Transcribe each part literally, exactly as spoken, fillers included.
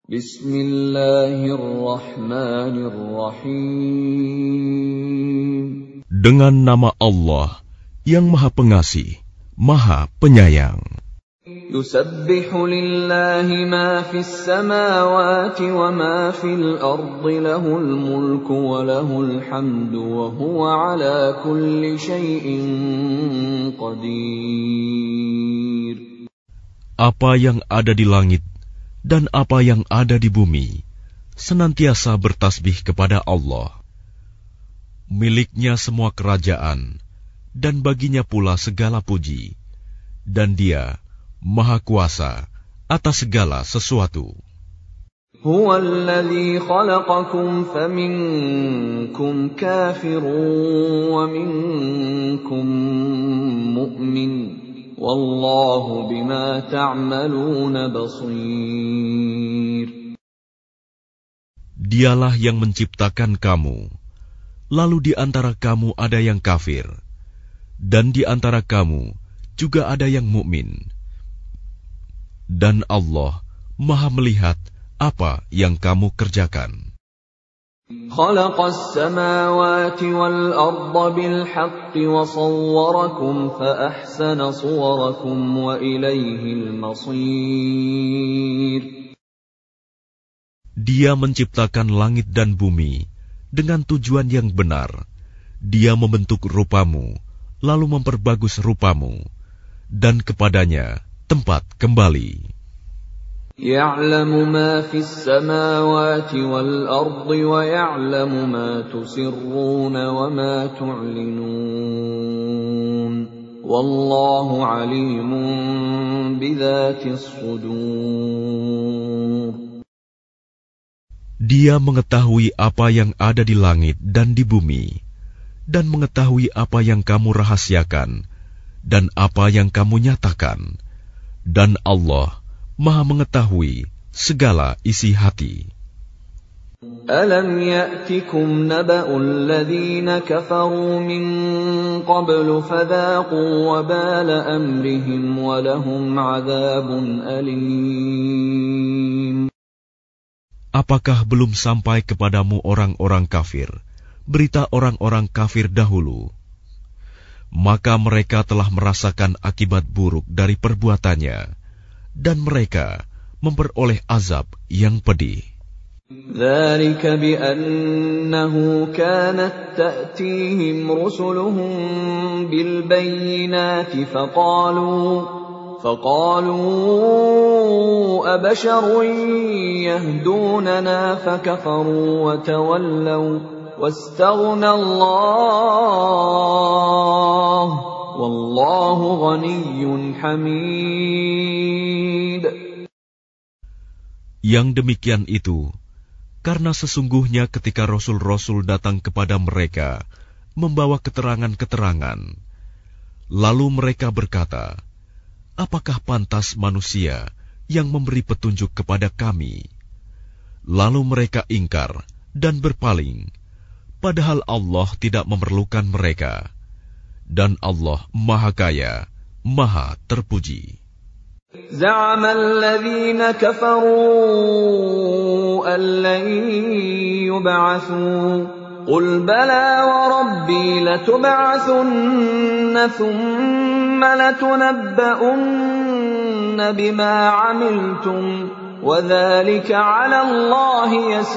Bismillahirrahmanirrahim. Dengan nama Allah yang Maha Pengasih, Maha Penyayang. Yusabbihu lillahi ma fis samawati wa ma fil ardi lahul mulku wa lahul hamdu wa huwa ala kulli syai'in qadir. Apa yang ada di langit dan apa yang ada di bumi senantiasa bertasbih kepada Allah. Miliknya semua kerajaan dan baginya pula segala puji, dan Dia Maha Kuasa atas segala sesuatu. Huwa alladhi khalaqakum faminkum kafirun wa minkum mu'min. Wallahu bima ta'maluna basir. Dialah yang menciptakan kamu, lalu di antara kamu ada yang kafir, dan di antara kamu juga ada yang mukmin. Dan Allah Maha melihat apa yang kamu kerjakan. Khalaqas samawati wal arda bil haqqi wa sawwarakum fa ahsana suwarakum wa ilaihil masir. Dia menciptakan langit dan bumi dengan tujuan yang benar. Dia membentuk rupamu, lalu memperbagus rupamu, dan kepadanya tempat kembali. Ya'lamu ma fis samawati wal ardi wa ya'lamu ma tusirruna wa ma tu'linun. Wallahu alimun bidzatis sudur. Dia mengetahui apa yang ada di langit dan di bumi, dan mengetahui apa yang kamu rahasiakan dan apa yang kamu nyatakan. Dan Allah Maha mengetahui segala isi hati. Alam ya'tikum naba'ul ladzina kafaru min qablu fadhaqu wabala amrihim wa lahum 'adzabun alim. Apakah belum sampai kepadamu orang-orang kafir, berita orang-orang kafir dahulu? Maka mereka telah merasakan akibat buruk dari perbuatannya, dan mereka memperoleh azab yang pedih. ذَلِكَ بِأَنَّهُ كَانَتْ تَأْتِيهِمْ رُسُلُهُم بِالْبَيِّنَاتِ فَقَالُوا فَقَالُوا أَبَشَرٌ يَهْدُونَنَا فَكَفَرُوا وَتَوَلَّوْا وَاسْتَغْنَى اللَّهُ وَاللَّهُ غَنِيٌّ حَمِيدٌ. Yang demikian itu karena sesungguhnya ketika rasul-rasul datang kepada mereka membawa keterangan-keterangan, lalu mereka berkata, apakah pantas manusia yang memberi petunjuk kepada kami? Lalu mereka ingkar dan berpaling, padahal Allah tidak memerlukan mereka, dan Allah Maha Kaya, Maha Terpuji. زعم الذين كفروا أن لن يبعثوا قل بلى وربي لتبعثن ثم لتنبؤن بما عملتم وذلك على الله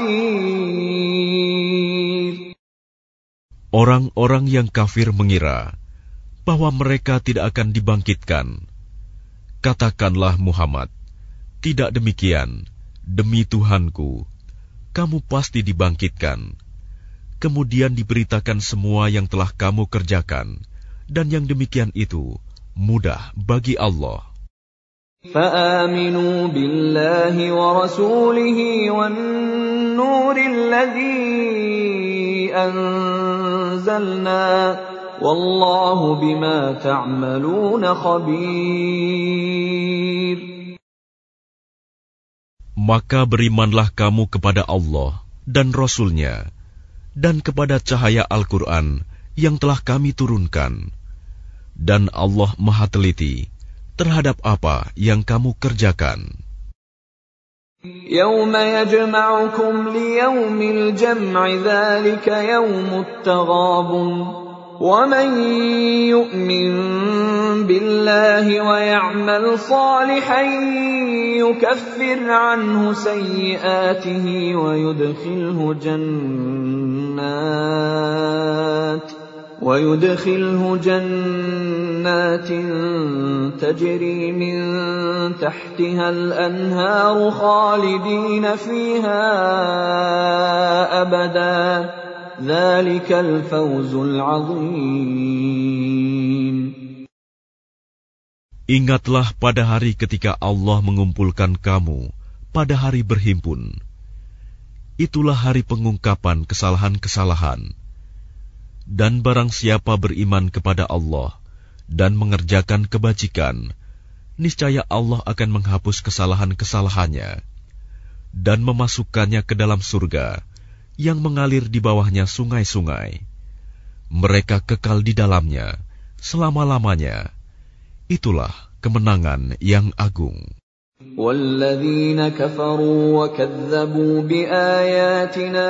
يسير. Orang-orang yang kafir mengira bahwa mereka tidak akan dibangkitkan. Katakanlah Muhammad, tidak demikian, demi Tuhanku, kamu pasti dibangkitkan. Kemudian diberitakan semua yang telah kamu kerjakan, dan yang demikian itu mudah bagi Allah. فآمنوا بالله ورسوله والنور الذي أنزلنا والله بما تعملون خبير. Maka berimanlah kamu kepada Allah dan Rasul-Nya, dan kepada cahaya Al-Quran yang telah kami turunkan. Dan Allah Maha Teliti terhadap apa yang kamu kerjakan. يوم يجمعكم ليوم الجمع ذلك يوم التغابن ومن يؤمن بالله ويعمل صالحا يكفر عنه سيئاته ويدخله جنات ويدخله جنات تجري من تحتها الأنهار خالدين فيها أبدا ذلك الفوز العظيم. Ingatlah pada hari ketika Allah mengumpulkan kamu pada hari berhimpun. Itulah hari pengungkapan kesalahan-kesalahan. Dan barang siapa beriman kepada Allah dan mengerjakan kebajikan, niscaya Allah akan menghapus kesalahan-kesalahannya dan memasukkannya ke dalam surga yang mengalir di bawahnya sungai-sungai. Mereka kekal di dalamnya selama-lamanya. Itulah kemenangan yang agung. وَالَّذِينَ كَفَرُوا وَكَذَّبُوا بِآيَاتِنَا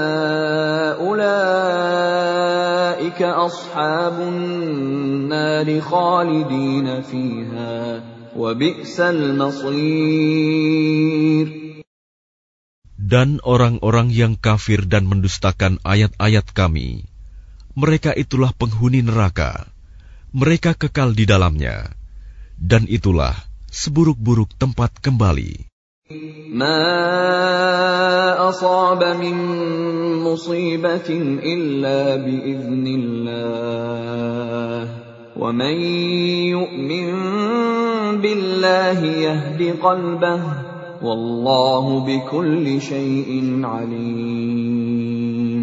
أُولَئِكَ أَصْحَابُ النَّارِ خَالِدِينَ فِيهَا وَبِئْسَ الْمَصِيرُ. Dan orang-orang yang kafir dan mendustakan ayat-ayat Kami, mereka itulah penghuni neraka. Mereka kekal di dalamnya, dan itulah seburuk-buruk tempat kembali. Ma asaba min musibatin illa biiznillah wa man yu'min billahi yahdi qalbah wallahu bikulli syai'in alim.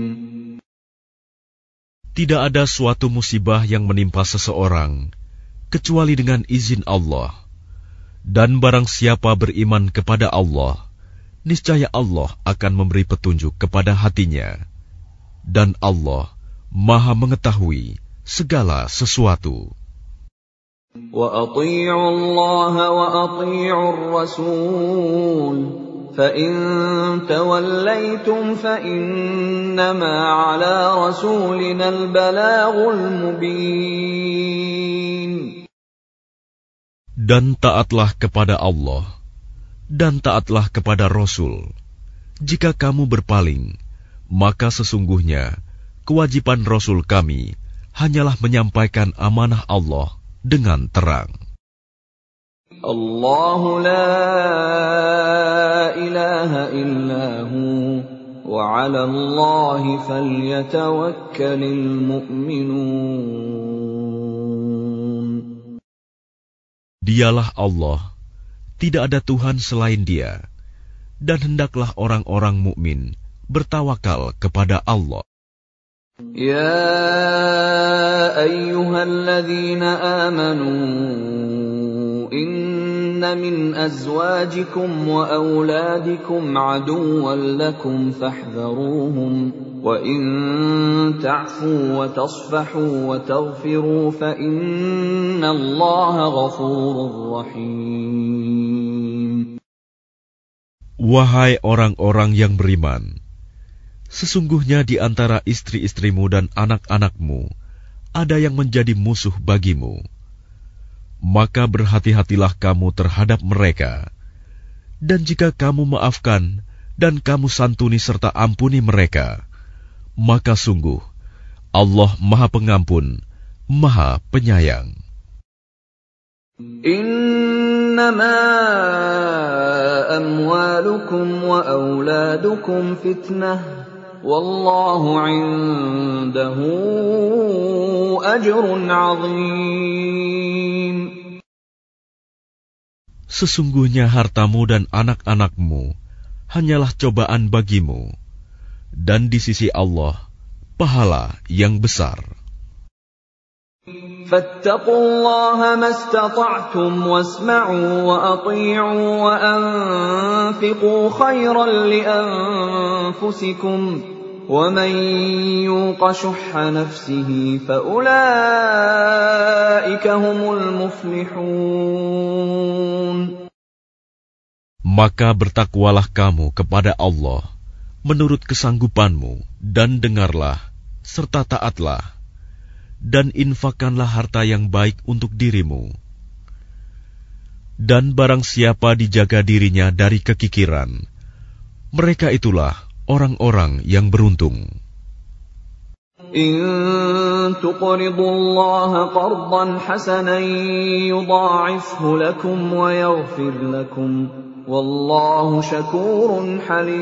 Tidak ada suatu musibah yang menimpa seseorang kecuali dengan izin Allah. Dan barang siapa beriman kepada Allah, niscaya Allah akan memberi petunjuk kepada hatinya. Dan Allah Maha mengetahui segala sesuatu. Wa ati'u Allah wa ati'u ar-rasul fa in tawallaytum fa innama 'ala rasulina al-balaghul mubin. Dan taatlah kepada Allah, dan taatlah kepada Rasul. Jika kamu berpaling, maka sesungguhnya kewajiban Rasul kami hanyalah menyampaikan amanah Allah dengan terang. Allahu la ilaha illahu wa 'ala Allahi falyatawakkalul mu'minun. Dialah Allah, tidak ada Tuhan selain Dia, dan hendaklah orang-orang mukmin bertawakal kepada Allah. Ya ayyuhalladzina amanu inna min azwajikum wa auladikum aduwwan lakum fahdharuhum wa in ta'fu wa tasfahu wa taghfiru fa innallaha ghafurur rahim. Wahai orang-orang yang beriman, sesungguhnya di antara istri-istrimu dan anak-anakmu ada yang menjadi musuh bagimu. Maka berhati-hatilah kamu terhadap mereka. Dan jika kamu maafkan dan kamu santuni serta ampuni mereka, maka sungguh Allah Maha Pengampun, Maha Penyayang. Innama amwalukum wa auladukum fitnah wallahu 'indahu ajrun 'azim. Sesungguhnya hartamu dan anak-anakmu hanyalah cobaan bagimu, dan di sisi Allah pahala yang besar. Fattaqullaha mastata'tum wasma'u wa ati'u wa anfiqu khairan li anfusikum wa man yuqa shuhha nafsihi fa ulaika humul muflihun. Maka bertakwalah kamu kepada Allah menurut kesanggupanmu, dan dengarlah, serta taatlah, dan infakkanlah harta yang baik untuk dirimu. Dan barang siapa dijaga dirinya dari kekikiran, mereka itulah orang-orang yang beruntung. In tuqridullaha qardan hasanan yudha'ifhu lakum wa yaghfir lakum wallahu syakurun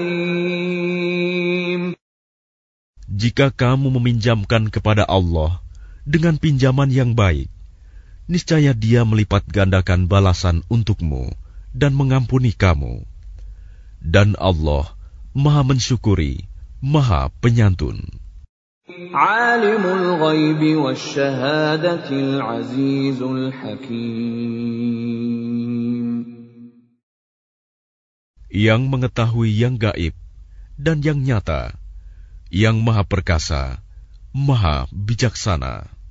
halim. Jika kamu meminjamkan kepada Allah dengan pinjaman yang baik, niscaya Dia melipat gandakan balasan untukmu dan mengampuni kamu. Dan Allah Maha mensyukuri, Maha penyantun. Alimul ghaibi wasyahadatil azizul hakim. Yang mengetahui yang gaib dan yang nyata, yang Maha perkasa, Maha bijaksana.